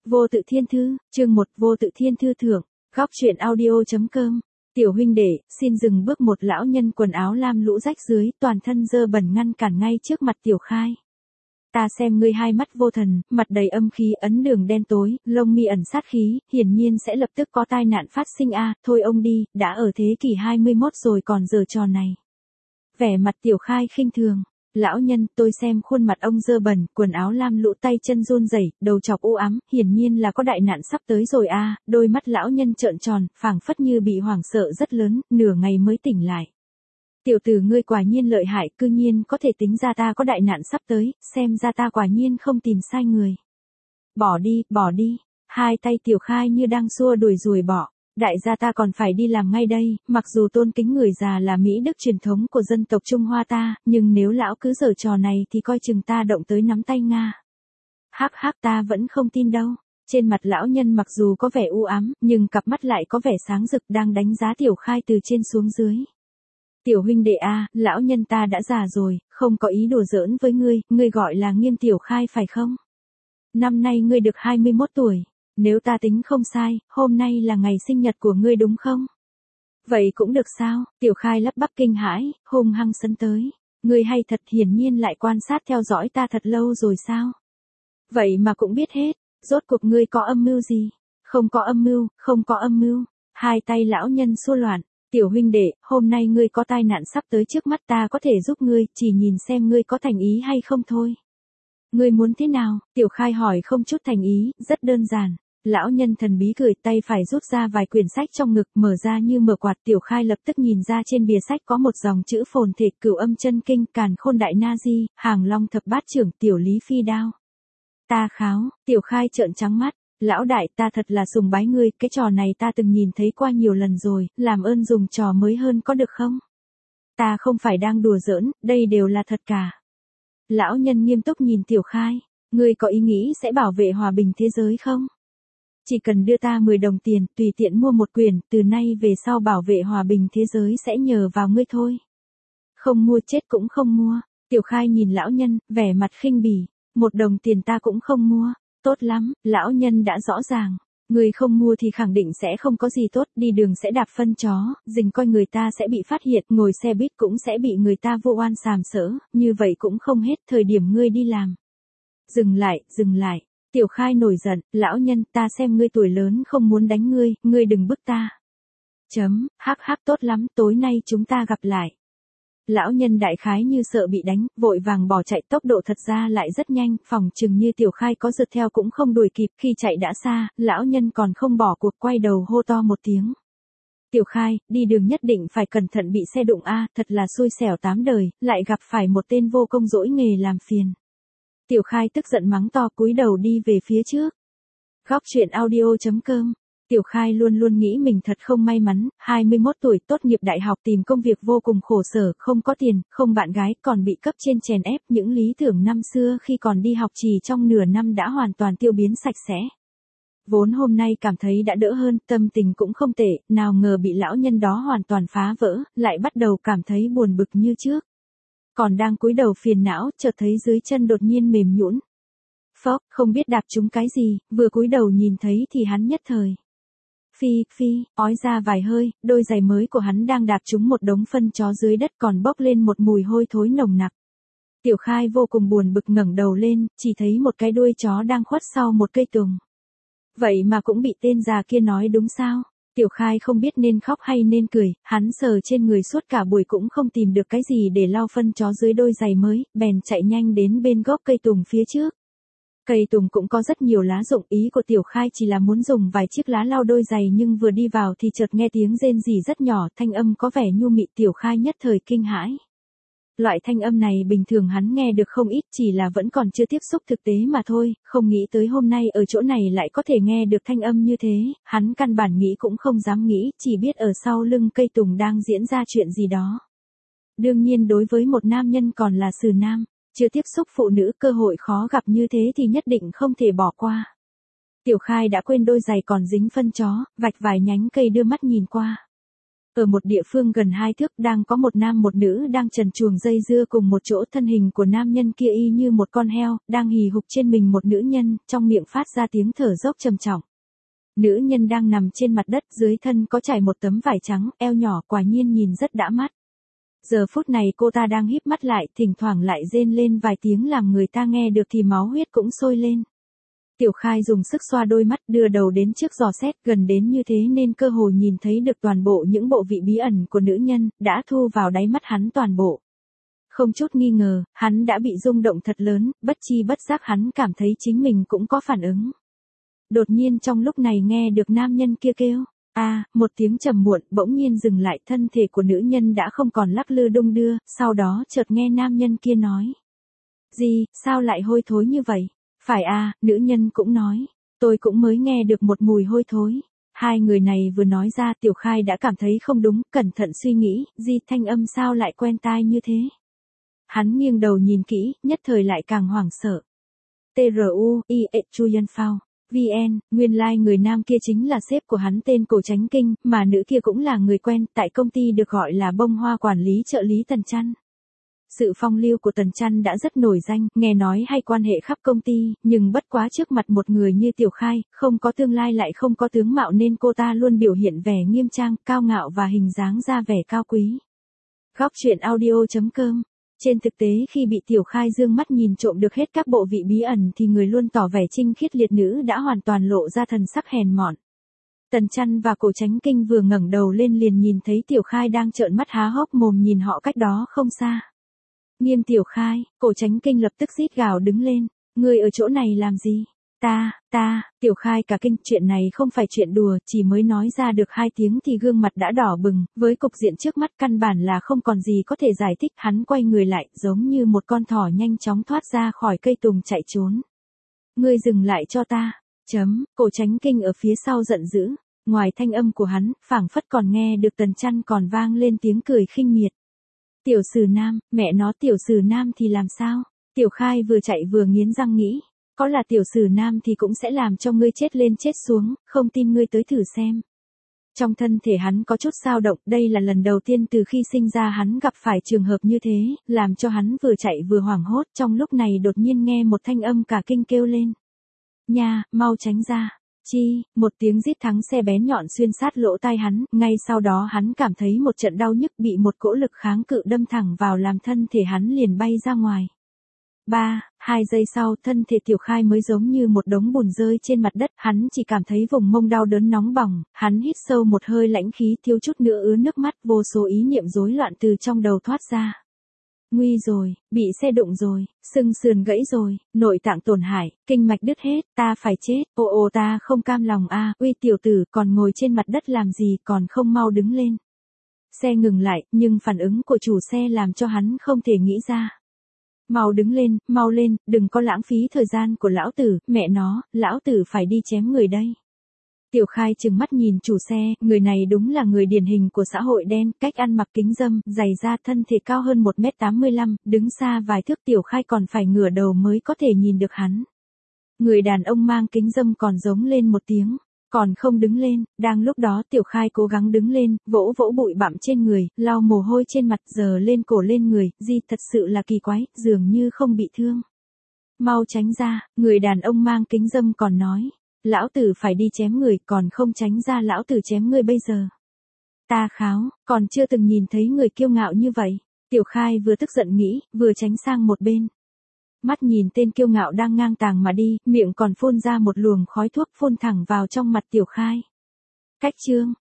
Vô tự thiên thư, chương 1 vô tự thiên thư thưởng, góc truyện audio.com. Tiểu huynh đệ, xin dừng bước. Một lão nhân quần áo lam lũ rách dưới, toàn thân dơ bẩn ngăn cản ngay trước mặt Tiểu Khai. Ta xem ngươi hai mắt vô thần, mặt đầy âm khí, ấn đường đen tối, lông mi ẩn sát khí, hiển nhiên sẽ lập tức có tai nạn phát sinh a. Thôi ông đi, đã ở thế kỷ 21 rồi còn giở trò này. Vẻ mặt Tiểu Khai khinh thường. Lão nhân, tôi xem khuôn mặt ông dơ bẩn, quần áo lam lũ, tay chân run rẩy, đầu chọc u ám, hiển nhiên là có đại nạn sắp tới rồi a. Đôi mắt lão nhân trợn tròn, phảng phất như bị hoảng sợ rất lớn, nửa ngày mới tỉnh lại. Tiểu tử ngươi quả nhiên lợi hại, cư nhiên có thể tính ra ta có đại nạn sắp tới, xem ra ta quả nhiên không tìm sai người. Bỏ đi, bỏ đi. Hai tay Tiểu Khai như đang xua đuổi ruồi bọ. Đại gia ta còn phải đi làm ngay đây, mặc dù tôn kính người già là Mỹ đức truyền thống của dân tộc Trung Hoa ta, nhưng nếu lão cứ giở trò này thì coi chừng ta động tới nắm tay Nga. Hắc hắc, ta vẫn không tin đâu. Trên mặt lão nhân mặc dù có vẻ u ám, nhưng cặp mắt lại có vẻ sáng rực, đang đánh giá Tiểu Khai từ trên xuống dưới. Tiểu huynh đệ a, lão nhân ta đã già rồi, không có ý đùa giỡn với ngươi gọi là Nghiêm Tiểu Khai phải không? Năm nay ngươi được 21 tuổi. Nếu ta tính không sai, hôm nay là ngày sinh nhật của ngươi đúng không? Vậy cũng được sao? Tiểu Khai lắp bắp kinh hãi, hung hăng sấn tới. Ngươi hay thật, hiển nhiên lại quan sát theo dõi ta thật lâu rồi sao? Vậy mà cũng biết hết, rốt cuộc ngươi có âm mưu gì? Không có âm mưu, không có âm mưu. Hai tay lão nhân xua loạn. Tiểu huynh đệ, hôm nay ngươi có tai nạn sắp tới trước mắt, ta có thể giúp ngươi, chỉ nhìn xem ngươi có thành ý hay không thôi. Ngươi muốn thế nào? Tiểu Khai hỏi không chút thành ý, rất đơn giản. Lão nhân thần bí cười, tay phải rút ra vài quyển sách trong ngực, mở ra như mở quạt. Tiểu Khai lập tức nhìn ra trên bìa sách có một dòng chữ phồn thể: Cửu Âm Chân Kinh, Càn Khôn Đại Na Di, Hàng Long Thập Bát Trưởng, Tiểu Lý Phi Đao. Ta kháo. Tiểu Khai trợn trắng mắt. Lão đại, ta thật là sùng bái ngươi, cái trò này ta từng nhìn thấy qua nhiều lần rồi, làm ơn dùng trò mới hơn có được không? Ta không phải đang đùa giỡn, đây đều là thật cả. Lão nhân nghiêm túc nhìn Tiểu Khai. Ngươi có ý nghĩ sẽ bảo vệ hòa bình thế giới không? Chỉ cần đưa ta 10 đồng tiền, tùy tiện mua một quyển, từ nay về sau bảo vệ hòa bình thế giới sẽ nhờ vào ngươi thôi. Không mua chết cũng không mua. Tiểu Khai nhìn lão nhân, vẻ mặt khinh bỉ. 1 đồng tiền ta cũng không mua. Tốt lắm, lão nhân đã rõ ràng. Người không mua thì khẳng định sẽ không có gì tốt, đi đường sẽ đạp phân chó, rình coi người ta sẽ bị phát hiện, ngồi xe buýt cũng sẽ bị người ta vô oan sàm sỡ, như vậy cũng không hết thời điểm ngươi đi làm. Dừng lại, dừng lại. Tiểu Khai nổi giận, lão nhân, ta xem ngươi tuổi lớn không muốn đánh ngươi đừng bức ta. Hắc hắc, tốt lắm, tối nay chúng ta gặp lại. Lão nhân đại khái như sợ bị đánh, vội vàng bỏ chạy, tốc độ thật ra lại rất nhanh, phòng chừng như Tiểu Khai có rượt theo cũng không đuổi kịp, khi chạy đã xa, lão nhân còn không bỏ cuộc, quay đầu hô to một tiếng. Tiểu Khai, đi đường nhất định phải cẩn thận bị xe đụng a, thật là xui xẻo 8 đời, lại gặp phải một tên vô công dỗi nghề làm phiền. Tiểu Khai tức giận mắng to, cúi đầu đi về phía trước. Góc truyện audio.com. Tiểu Khai luôn luôn nghĩ mình thật không may mắn, 21 tuổi tốt nghiệp đại học, tìm công việc vô cùng khổ sở, không có tiền, không bạn gái, còn bị cấp trên chèn ép, những lý tưởng năm xưa khi còn đi học chỉ trong nửa năm đã hoàn toàn tiêu biến sạch sẽ. Vốn hôm nay cảm thấy đã đỡ hơn, tâm tình cũng không tệ, nào ngờ bị lão nhân đó hoàn toàn phá vỡ, lại bắt đầu cảm thấy buồn bực như trước. Còn đang cúi đầu phiền não, chợt thấy dưới chân đột nhiên mềm nhũn. Phốc, không biết đạp trúng cái gì, vừa cúi đầu nhìn thấy thì hắn nhất thời phi, ói ra vài hơi, đôi giày mới của hắn đang đạp trúng một đống phân chó dưới đất, còn bốc lên một mùi hôi thối nồng nặc. Tiểu Khai vô cùng buồn bực ngẩng đầu lên, chỉ thấy một cái đuôi chó đang khuất sau một cây tùng. Vậy mà cũng bị tên già kia nói đúng sao? Tiểu Khai không biết nên khóc hay nên cười, hắn sờ trên người suốt cả buổi cũng không tìm được cái gì để lau phân chó dưới đôi giày mới, bèn chạy nhanh đến bên gốc cây tùng phía trước. Cây tùng cũng có rất nhiều lá rụng, ý của Tiểu Khai chỉ là muốn dùng vài chiếc lá lau đôi giày, nhưng vừa đi vào thì chợt nghe tiếng rên rỉ rất nhỏ, thanh âm có vẻ nhu mị. Tiểu Khai nhất thời kinh hãi. Loại thanh âm này bình thường hắn nghe được không ít, chỉ là vẫn còn chưa tiếp xúc thực tế mà thôi, không nghĩ tới hôm nay ở chỗ này lại có thể nghe được thanh âm như thế, hắn căn bản nghĩ cũng không dám nghĩ, chỉ biết ở sau lưng cây tùng đang diễn ra chuyện gì đó. Đương nhiên đối với một nam nhân còn là xử nam, chưa tiếp xúc phụ nữ, cơ hội khó gặp như thế thì nhất định không thể bỏ qua. Tiểu Khai đã quên đôi giày còn dính phân chó, vạch vài nhánh cây đưa mắt nhìn qua. Ở một địa phương gần 2 thước đang có một nam một nữ đang trần truồng dây dưa cùng một chỗ, thân hình của nam nhân kia y như một con heo, đang hì hục trên mình một nữ nhân, trong miệng phát ra tiếng thở dốc trầm trọng. Nữ nhân đang nằm trên mặt đất, dưới thân có trải một tấm vải trắng, eo nhỏ, quả nhiên nhìn rất đã mắt. Giờ phút này cô ta đang híp mắt lại, thỉnh thoảng lại rên lên vài tiếng làm người ta nghe được thì máu huyết cũng sôi lên. Tiểu Khai dùng sức xoa đôi mắt, đưa đầu đến trước dò xét, gần đến như thế nên cơ hồ nhìn thấy được toàn bộ những bộ vị bí ẩn của nữ nhân, đã thu vào đáy mắt hắn toàn bộ. Không chút nghi ngờ, hắn đã bị rung động thật lớn, bất chi bất giác hắn cảm thấy chính mình cũng có phản ứng. Đột nhiên trong lúc này nghe được nam nhân kia kêu, một tiếng trầm muộn, bỗng nhiên dừng lại, thân thể của nữ nhân đã không còn lắc lư đung đưa, sau đó chợt nghe nam nhân kia nói. Gì, sao lại hôi thối như vậy? Phải nữ nhân cũng nói, tôi cũng mới nghe được một mùi hôi thối. Hai người này vừa nói ra, Tiểu Khai đã cảm thấy không đúng, cẩn thận suy nghĩ, thanh âm sao lại quen tai như thế? Hắn nghiêng đầu nhìn kỹ, nhất thời lại càng hoảng sợ. TRUIE Chuyen Phao. VN, nguyên lai người nam kia chính là sếp của hắn tên Cổ Chánh Kinh, mà nữ kia cũng là người quen, tại công ty được gọi là Bông Hoa quản lý trợ lý Tần Chăn. Sự phong lưu của Tần Chăn đã rất nổi danh, nghe nói hay quan hệ khắp công ty, nhưng bất quá trước mặt một người như Tiểu Khai, không có tương lai lại không có tướng mạo nên cô ta luôn biểu hiện vẻ nghiêm trang, cao ngạo và hình dáng ra vẻ cao quý. Góc truyện audio.com. Trên thực tế khi bị Tiểu Khai dương mắt nhìn trộm được hết các bộ vị bí ẩn thì người luôn tỏ vẻ trinh khiết liệt nữ đã hoàn toàn lộ ra thần sắc hèn mọn. Tần Chăn và Cổ Chánh Kinh vừa ngẩng đầu lên liền nhìn thấy Tiểu Khai đang trợn mắt há hốc mồm nhìn họ cách đó không xa. Nghiêm Tiểu Khai, Cổ Chánh Kinh lập tức rít gào đứng lên, ngươi ở chỗ này làm gì? Tiểu Khai cả kinh, chuyện này không phải chuyện đùa, chỉ mới nói ra được 2 tiếng thì gương mặt đã đỏ bừng, với cục diện trước mắt căn bản là không còn gì có thể giải thích, hắn quay người lại, giống như một con thỏ nhanh chóng thoát ra khỏi cây tùng chạy trốn. Ngươi dừng lại cho ta, Cổ Chánh Kinh ở phía sau giận dữ, ngoài thanh âm của hắn, phảng phất còn nghe được Tần Chăn còn vang lên tiếng cười khinh miệt. Tiểu Sử Nam, mẹ nó Tiểu Sử Nam thì làm sao? Tiểu Khai vừa chạy vừa nghiến răng nghĩ. Có là Tiểu Sử Nam thì cũng sẽ làm cho ngươi chết lên chết xuống, không tin ngươi tới thử xem. Trong thân thể hắn có chút dao động, đây là lần đầu tiên từ khi sinh ra hắn gặp phải trường hợp như thế, làm cho hắn vừa chạy vừa hoảng hốt, trong lúc này đột nhiên nghe một thanh âm cả kinh kêu lên. Nha, mau tránh ra. Một tiếng rít thắng xe bén nhọn xuyên sát lỗ tai hắn, ngay sau đó hắn cảm thấy một trận đau nhức bị một cỗ lực kháng cự đâm thẳng vào làm thân thể hắn liền bay ra ngoài. 2 giây sau, thân thể Tiểu Khai mới giống như một đống bùn rơi trên mặt đất, hắn chỉ cảm thấy vùng mông đau đớn nóng bỏng, hắn hít sâu một hơi lãnh khí, thiếu chút nữa ứa nước mắt, vô số ý niệm rối loạn từ trong đầu thoát ra. Nguy rồi, bị xe đụng rồi, xương sườn gãy rồi, nội tạng tổn hại, kinh mạch đứt hết, ta phải chết, ta không cam lòng uy tiểu tử, còn ngồi trên mặt đất làm gì, còn không mau đứng lên. Xe ngừng lại, nhưng phản ứng của chủ xe làm cho hắn không thể nghĩ ra. Mau đứng lên, mau lên, đừng có lãng phí thời gian của lão tử, mẹ nó, lão tử phải đi chém người đây. Tiểu Khai trừng mắt nhìn chủ xe, người này đúng là người điển hình của xã hội đen, cách ăn mặc kính râm, giày da, thân thể cao hơn 1m85, đứng xa vài thước Tiểu Khai còn phải ngửa đầu mới có thể nhìn được hắn. Người đàn ông mang kính râm còn giống lên một tiếng, còn không đứng lên, đang lúc đó Tiểu Khai cố gắng đứng lên, vỗ vỗ bụi bặm trên người, lau mồ hôi trên mặt, giờ lên cổ lên người, thật sự là kỳ quái, dường như không bị thương. Mau tránh ra, người đàn ông mang kính râm còn nói. Lão tử phải đi chém người, còn không tránh ra lão tử chém ngươi bây giờ. Ta kháo, còn chưa từng nhìn thấy người kiêu ngạo như vậy. Tiểu Khai vừa tức giận nghĩ, vừa tránh sang một bên. Mắt nhìn tên kiêu ngạo đang ngang tàng mà đi, miệng còn phun ra một luồng khói thuốc phun thẳng vào trong mặt Tiểu Khai. Cách chương,